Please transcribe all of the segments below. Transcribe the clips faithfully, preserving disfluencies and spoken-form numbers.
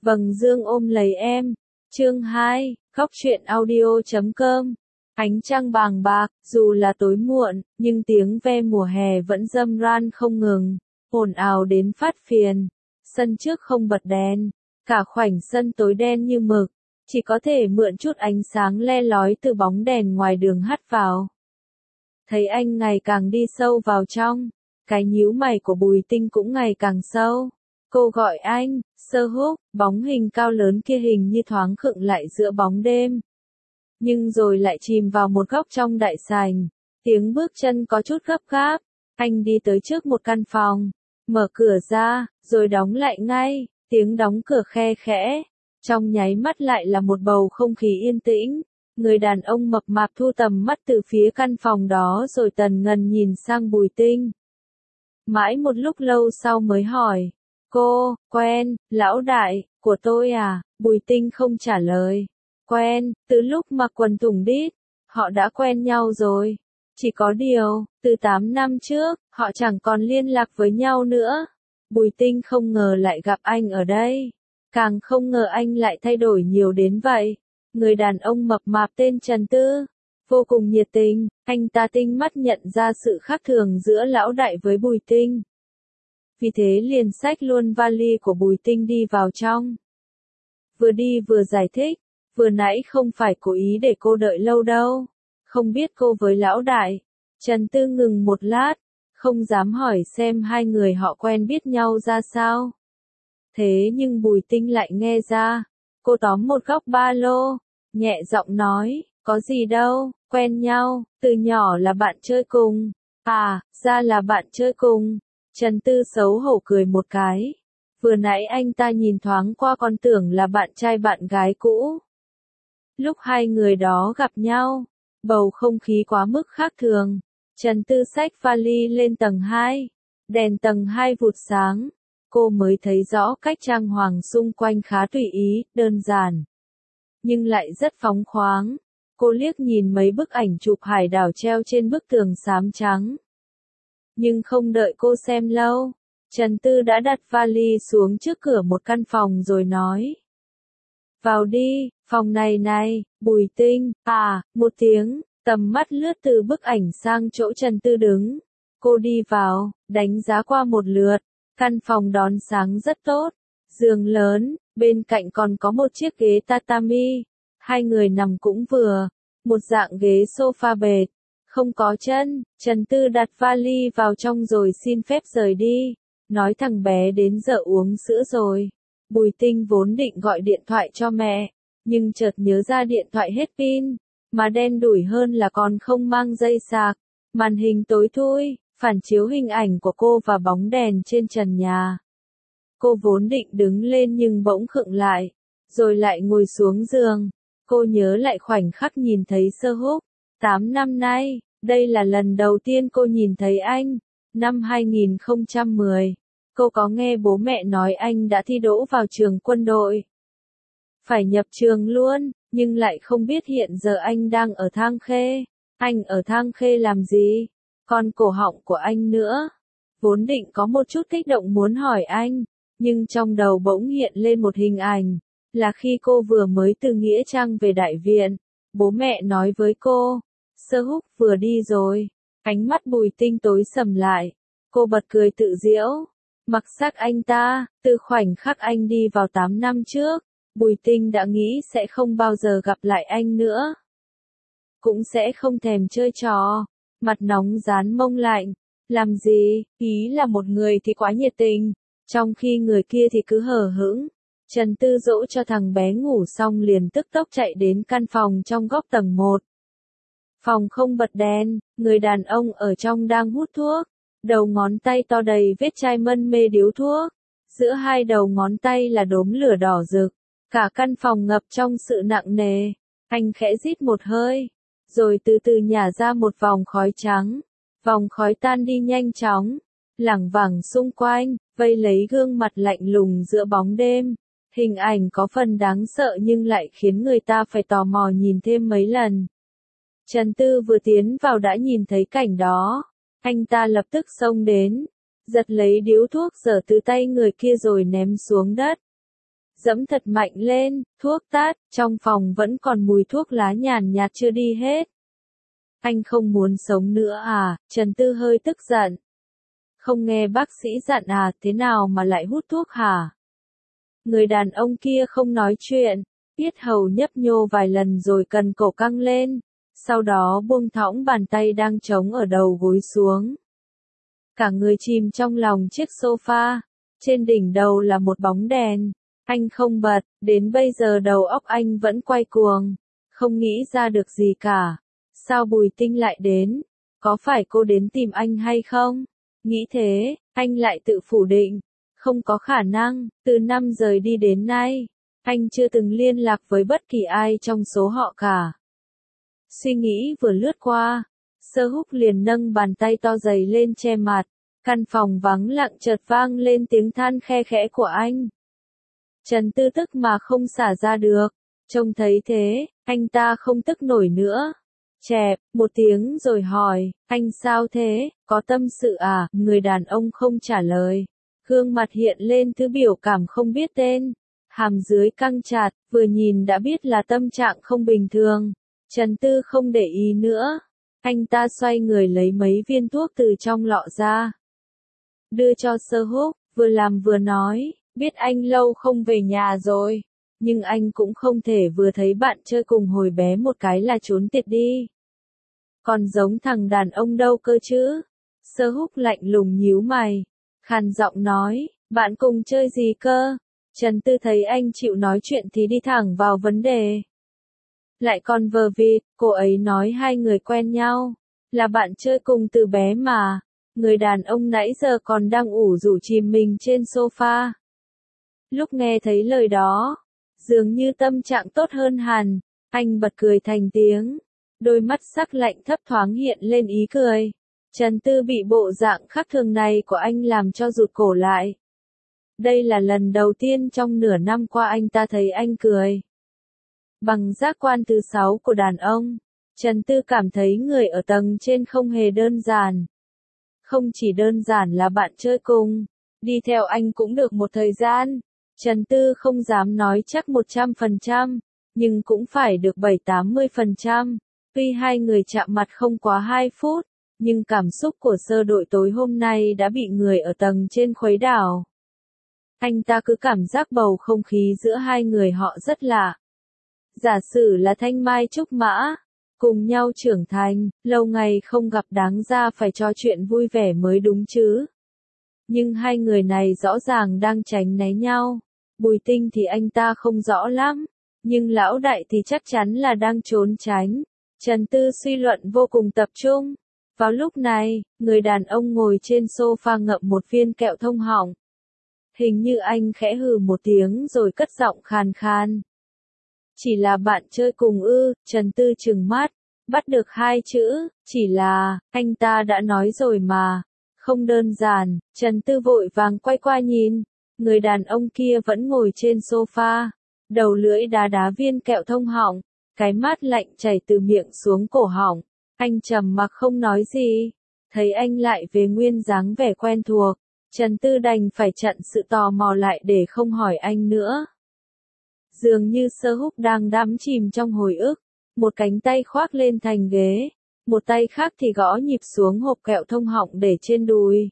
Vầng dương ôm lấy em. Chương hai, Góc truyện audio chấm com. Ánh trăng bàng bạc, dù là tối muộn, nhưng tiếng ve mùa hè vẫn râm ran không ngừng, ồn ào đến phát phiền. Sân trước không bật đèn, cả khoảnh sân tối đen như mực, chỉ có thể mượn chút ánh sáng le lói từ bóng đèn ngoài đường hắt vào. Thấy anh ngày càng đi sâu vào trong, cái nhíu mày của Bùi Tinh cũng ngày càng sâu. Cô gọi anh, Sơ Húc, bóng hình cao lớn kia hình như thoáng khựng lại giữa bóng đêm. Nhưng rồi lại chìm vào một góc trong đại sảnh, tiếng bước chân có chút gấp gáp, anh đi tới trước một căn phòng, mở cửa ra, rồi đóng lại ngay, tiếng đóng cửa khe khẽ, trong nháy mắt lại là một bầu không khí yên tĩnh. Người đàn ông mập mạp thu tầm mắt từ phía căn phòng đó rồi tần ngần nhìn sang Bùi Tinh. Mãi một lúc lâu sau mới hỏi, cô, quen, lão đại, của tôi à? Bùi Tinh không trả lời. Quen, từ lúc mặc quần thùng đít, họ đã quen nhau rồi. Chỉ có điều, từ tám năm trước, họ chẳng còn liên lạc với nhau nữa. Bùi Tinh không ngờ lại gặp anh ở đây. Càng không ngờ anh lại thay đổi nhiều đến vậy. Người đàn ông mập mạp tên Trần Tư, vô cùng nhiệt tình, anh ta tinh mắt nhận ra sự khác thường giữa lão đại với Bùi Tinh. Vì thế liền xách luôn vali của Bùi Tinh đi vào trong. Vừa đi vừa giải thích, vừa nãy không phải cố ý để cô đợi lâu đâu, không biết cô với lão đại. Trần Tư ngừng một lát, không dám hỏi xem hai người họ quen biết nhau ra sao. Thế nhưng Bùi Tinh lại nghe ra, cô tóm một góc ba lô, nhẹ giọng nói, có gì đâu, quen nhau, từ nhỏ là bạn chơi cùng. À, ra là bạn chơi cùng. Trần Tư xấu hổ cười một cái. Vừa nãy anh ta nhìn thoáng qua còn tưởng là bạn trai bạn gái cũ. Lúc hai người đó gặp nhau, bầu không khí quá mức khác thường. Trần Tư xách vali lên tầng hai, đèn tầng hai vụt sáng. Cô mới thấy rõ cách trang hoàng xung quanh khá tùy ý, đơn giản, nhưng lại rất phóng khoáng. Cô liếc nhìn mấy bức ảnh chụp hải đảo treo trên bức tường xám trắng. Nhưng không đợi cô xem lâu, Trần Tư đã đặt vali xuống trước cửa một căn phòng rồi nói. Vào đi, phòng này này, Bùi Tinh. À, một tiếng, tầm mắt lướt từ bức ảnh sang chỗ Trần Tư đứng. Cô đi vào, đánh giá qua một lượt. Căn phòng đón sáng rất tốt, giường lớn, bên cạnh còn có một chiếc ghế tatami, hai người nằm cũng vừa, một dạng ghế sofa bệt, không có chân. Trần Tư đặt vali vào trong rồi xin phép rời đi, nói thằng bé đến giờ uống sữa rồi. Bùi Tinh vốn định gọi điện thoại cho mẹ, nhưng chợt nhớ ra điện thoại hết pin, mà đen đủi hơn là còn không mang dây sạc, màn hình tối thui, phản chiếu hình ảnh của cô và bóng đèn trên trần nhà. Cô vốn định đứng lên nhưng bỗng khựng lại, rồi lại ngồi xuống giường. Cô nhớ lại khoảnh khắc nhìn thấy Sơ Húc. Tám năm nay, đây là lần đầu tiên cô nhìn thấy anh. Năm hai nghìn không trăm mười, cô có nghe bố mẹ nói anh đã thi đỗ vào trường quân đội. Phải nhập trường luôn, nhưng lại không biết hiện giờ anh đang ở Thang Khê. Anh ở Thang Khê làm gì? Còn cổ họng của anh nữa. Vốn định có một chút kích động muốn hỏi anh, nhưng trong đầu bỗng hiện lên một hình ảnh, là khi cô vừa mới từ Nghĩa Trang về đại viện, bố mẹ nói với cô, Sơ Húc vừa đi rồi. Ánh mắt Bùi Tinh tối sầm lại, cô bật cười tự giễu. Mặc xác anh ta, từ khoảnh khắc anh đi vào tám năm trước, Bùi Tinh đã nghĩ sẽ không bao giờ gặp lại anh nữa. Cũng sẽ không thèm chơi trò. Mặt nóng dán mông lạnh, làm gì, ý là một người thì quá nhiệt tình, trong khi người kia thì cứ hờ hững. Trần Tư dỗ cho thằng bé ngủ xong liền tức tốc chạy đến căn phòng trong góc tầng một. Phòng không bật đèn, người đàn ông ở trong đang hút thuốc, đầu ngón tay to đầy vết chai mân mê điếu thuốc, giữa hai đầu ngón tay là đốm lửa đỏ rực, cả căn phòng ngập trong sự nặng nề. Anh khẽ rít một hơi, rồi từ từ nhả ra một vòng khói trắng. Vòng khói tan đi nhanh chóng, lẳng vẳng xung quanh, vây lấy gương mặt lạnh lùng giữa bóng đêm. Hình ảnh có phần đáng sợ nhưng lại khiến người ta phải tò mò nhìn thêm mấy lần. Trần Tư vừa tiến vào đã nhìn thấy cảnh đó. Anh ta lập tức xông đến, giật lấy điếu thuốc dở từ tay người kia rồi ném xuống đất. dẫm thật mạnh lên, thuốc tắt, trong phòng vẫn còn mùi thuốc lá nhàn nhạt chưa đi hết. Anh không muốn sống nữa à? Trần Tư hơi tức giận. Không nghe bác sĩ dặn à, thế nào mà lại hút thuốc hả? Người đàn ông kia không nói chuyện, yết hầu nhấp nhô vài lần rồi cần cổ căng lên, sau đó buông thõng bàn tay đang trống ở đầu gối xuống. Cả người chìm trong lòng chiếc sofa, trên đỉnh đầu là một bóng đèn, anh không bật, đến bây giờ đầu óc anh vẫn quay cuồng, không nghĩ ra được gì cả. Sao Bùi Tinh lại đến? Có phải cô đến tìm anh hay không? Nghĩ thế, anh lại tự phủ định. Không có khả năng, từ năm rời đi đến nay, anh chưa từng liên lạc với bất kỳ ai trong số họ cả. Suy nghĩ vừa lướt qua, Sơ Húc liền nâng bàn tay to dày lên che mặt, căn phòng vắng lặng chợt vang lên tiếng than khe khẽ của anh. Trần Tư tức mà không xả ra được, trông thấy thế, anh ta không tức nổi nữa. Chẹp, một tiếng rồi hỏi, anh sao thế, có tâm sự à? Người đàn ông không trả lời, gương mặt hiện lên thứ biểu cảm không biết tên, hàm dưới căng chặt, vừa nhìn đã biết là tâm trạng không bình thường. Trần Tư không để ý nữa, anh ta xoay người lấy mấy viên thuốc từ trong lọ ra, đưa cho Sơ Húc, vừa làm vừa nói, biết anh lâu không về nhà rồi, nhưng anh cũng không thể vừa thấy bạn chơi cùng hồi bé một cái là trốn tiệt đi. Còn giống thằng đàn ông đâu cơ chứ? Sơ Húc lạnh lùng nhíu mày, khàn giọng nói, bạn cùng chơi gì cơ? Trần Tư thấy anh chịu nói chuyện thì đi thẳng vào vấn đề. Lại còn vờ vịt, cô ấy nói hai người quen nhau, là bạn chơi cùng từ bé mà. Người đàn ông nãy giờ còn đang ủ rũ chìm mình trên sofa. Lúc nghe thấy lời đó, dường như tâm trạng tốt hơn hẳn, anh bật cười thành tiếng, đôi mắt sắc lạnh thấp thoáng hiện lên ý cười. Trần Tư bị bộ dạng khác thường này của anh làm cho rụt cổ lại. Đây là lần đầu tiên trong nửa năm qua anh ta thấy anh cười. Bằng giác quan thứ sáu của đàn ông, Trần Tư cảm thấy người ở tầng trên không hề đơn giản. Không chỉ đơn giản là bạn chơi cùng, đi theo anh cũng được một thời gian. Trần Tư không dám nói chắc một trăm phần trăm, nhưng cũng phải được bảy tám mươi phần trăm. Tuy hai người chạm mặt không quá hai phút, nhưng cảm xúc của sơ đội tối hôm nay đã bị người ở tầng trên khuấy đảo. Anh ta cứ cảm giác bầu không khí giữa hai người họ rất lạ. Giả sử là Thanh Mai Trúc Mã, cùng nhau trưởng thành, lâu ngày không gặp đáng ra phải trò chuyện vui vẻ mới đúng chứ. Nhưng hai người này rõ ràng đang tránh né nhau. Bùi Tinh thì anh ta không rõ lắm, nhưng lão đại thì chắc chắn là đang trốn tránh. Trần Tư suy luận vô cùng tập trung. Vào lúc này, người đàn ông ngồi trên sofa ngậm một viên kẹo thông họng. Hình như anh khẽ hừ một tiếng rồi cất giọng khàn khàn. Chỉ là bạn chơi cùng ư? Trần Tư trừng mắt, bắt được hai chữ, chỉ là, anh ta đã nói rồi mà. Không đơn giản. Trần Tư vội vàng quay qua nhìn, người đàn ông kia vẫn ngồi trên sofa, đầu lưỡi đá đá viên kẹo thông họng, cái mát lạnh chảy từ miệng xuống cổ họng. Anh trầm mặc không nói gì, thấy anh lại về nguyên dáng vẻ quen thuộc, Trần Tư đành phải chặn sự tò mò lại để không hỏi anh nữa. Dường như Sơ Húc đang đắm chìm trong hồi ức, một cánh tay khoác lên thành ghế, một tay khác thì gõ nhịp xuống hộp kẹo thông họng để trên đùi.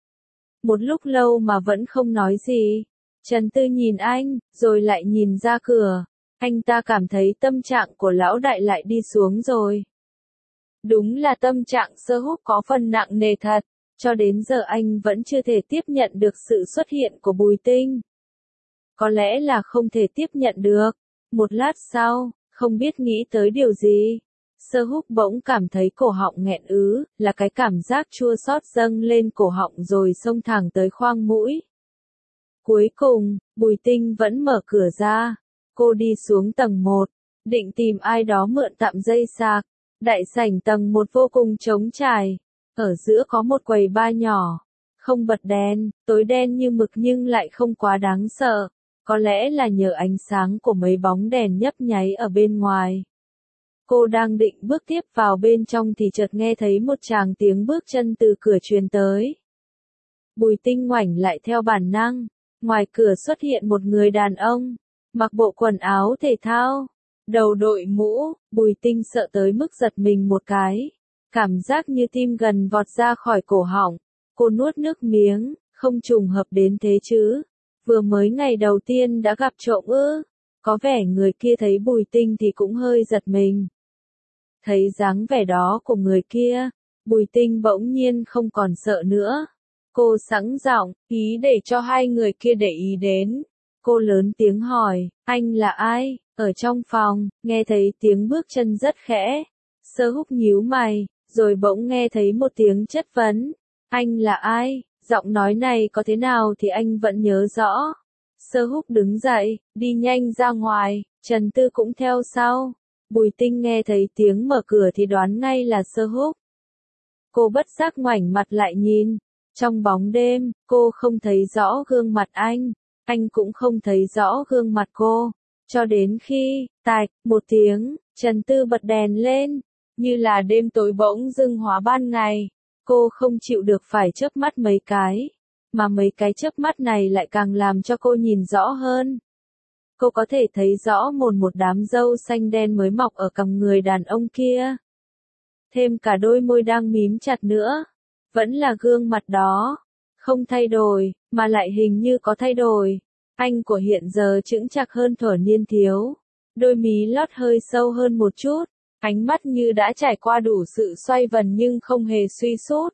Một lúc lâu mà vẫn không nói gì, Trần Tư nhìn anh, rồi lại nhìn ra cửa, anh ta cảm thấy tâm trạng của lão đại lại đi xuống rồi. Đúng là tâm trạng Sơ Húc có phần nặng nề thật, cho đến giờ anh vẫn chưa thể tiếp nhận được sự xuất hiện của Bùi Tinh. Có lẽ là không thể tiếp nhận được. Một lát sau, không biết nghĩ tới điều gì, Sơ Húc bỗng cảm thấy cổ họng nghẹn ứ, là cái cảm giác chua xót dâng lên cổ họng rồi xông thẳng tới khoang mũi. Cuối cùng, Bùi Tinh vẫn mở cửa ra. Cô đi xuống tầng một, định tìm ai đó mượn tạm dây sạc. Đại sảnh tầng một vô cùng trống trải. Ở giữa có một quầy bar nhỏ. Không bật đèn, tối đen như mực nhưng lại không quá đáng sợ. Có lẽ là nhờ ánh sáng của mấy bóng đèn nhấp nháy ở bên ngoài. Cô đang định bước tiếp vào bên trong thì chợt nghe thấy một tràng tiếng bước chân từ cửa truyền tới. Bùi Tinh ngoảnh lại theo bản năng. Ngoài cửa xuất hiện một người đàn ông. mặc bộ quần áo thể thao, đầu đội mũ, Bùi Tinh sợ tới mức giật mình một cái. Cảm giác như tim gần vọt ra khỏi cổ họng. Cô nuốt nước miếng, không trùng hợp đến thế chứ. Vừa mới ngày đầu tiên đã gặp trộm ư. Có vẻ người kia thấy Bùi Tinh thì cũng hơi giật mình. Thấy dáng vẻ đó của người kia, Bùi Tinh bỗng nhiên không còn sợ nữa. Cô sẵn giọng, ý để cho hai người kia để ý đến. Cô lớn tiếng hỏi, anh là ai? Ở trong phòng, nghe thấy tiếng bước chân rất khẽ. Sơ Húc nhíu mày, rồi bỗng nghe thấy một tiếng chất vấn. Anh là ai? Giọng nói này có thế nào thì anh vẫn nhớ rõ. Sơ Húc đứng dậy, đi nhanh ra ngoài, Trần Tư cũng theo sau. Bùi Tinh nghe thấy tiếng mở cửa thì đoán ngay là Sơ Húc. Cô bất giác ngoảnh mặt lại nhìn. Trong bóng đêm, cô không thấy rõ gương mặt anh. Anh cũng không thấy rõ gương mặt cô. Cho đến khi, tạch, một tiếng, Trần Tư bật đèn lên. Như là đêm tối bỗng dưng hóa ban ngày. Cô không chịu được phải chớp mắt mấy cái. Mà mấy cái chớp mắt này lại càng làm cho cô nhìn rõ hơn. Cô có thể thấy rõ một một đám râu xanh đen mới mọc ở cằm người đàn ông kia. Thêm cả đôi môi đang mím chặt nữa. Vẫn là gương mặt đó. Không thay đổi, mà lại hình như có thay đổi. Anh của hiện giờ chững chạc hơn thuở niên thiếu. Đôi mí lót hơi sâu hơn một chút. Ánh mắt như đã trải qua đủ sự xoay vần nhưng không hề suy sút.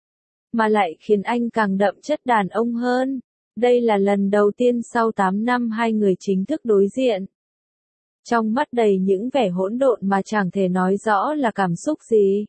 Mà lại khiến anh càng đậm chất đàn ông hơn. Đây là lần đầu tiên sau tám năm hai người chính thức đối diện. Trong mắt đầy những vẻ hỗn độn mà chẳng thể nói rõ là cảm xúc gì.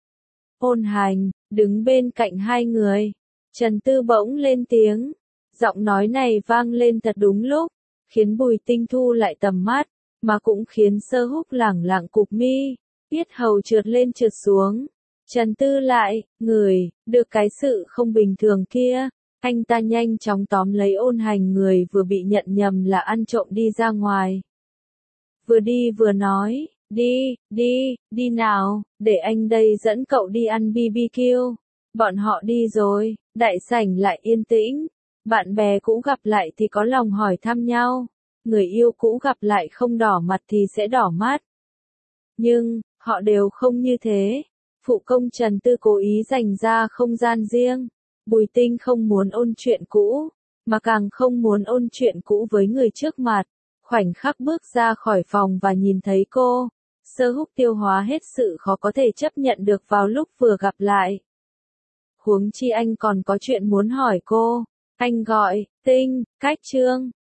Ôn Hành, đứng bên cạnh hai người. Trần Tư bỗng lên tiếng. Giọng nói này vang lên thật đúng lúc. Khiến Bùi Tinh thu lại tầm mắt. Mà cũng khiến Sơ Húc lẳng lặng cụp mi. Yết hầu trượt lên trượt xuống. Trần Tư lại, người, được cái sự không bình thường kia. Anh ta nhanh chóng tóm lấy Ôn Hành người vừa bị nhận nhầm là ăn trộm đi ra ngoài. Vừa đi vừa nói, đi, đi, đi nào, để anh đây dẫn cậu đi ăn bê bê kiu. Bọn họ đi rồi, đại sảnh lại yên tĩnh. Bạn bè cũ gặp lại thì có lòng hỏi thăm nhau. Người yêu cũ gặp lại không đỏ mặt thì sẽ đỏ mắt. Nhưng, họ đều không như thế. Phụ công Trần Tư cố ý dành ra không gian riêng. Bùi Tinh không muốn ôn chuyện cũ, mà càng không muốn ôn chuyện cũ với người trước mặt. Khoảnh khắc bước ra khỏi phòng và nhìn thấy cô, Sơ Húc tiêu hóa hết sự khó có thể chấp nhận được vào lúc vừa gặp lại. Huống chi anh còn có chuyện muốn hỏi cô. Anh gọi, Tinh, cách Trương.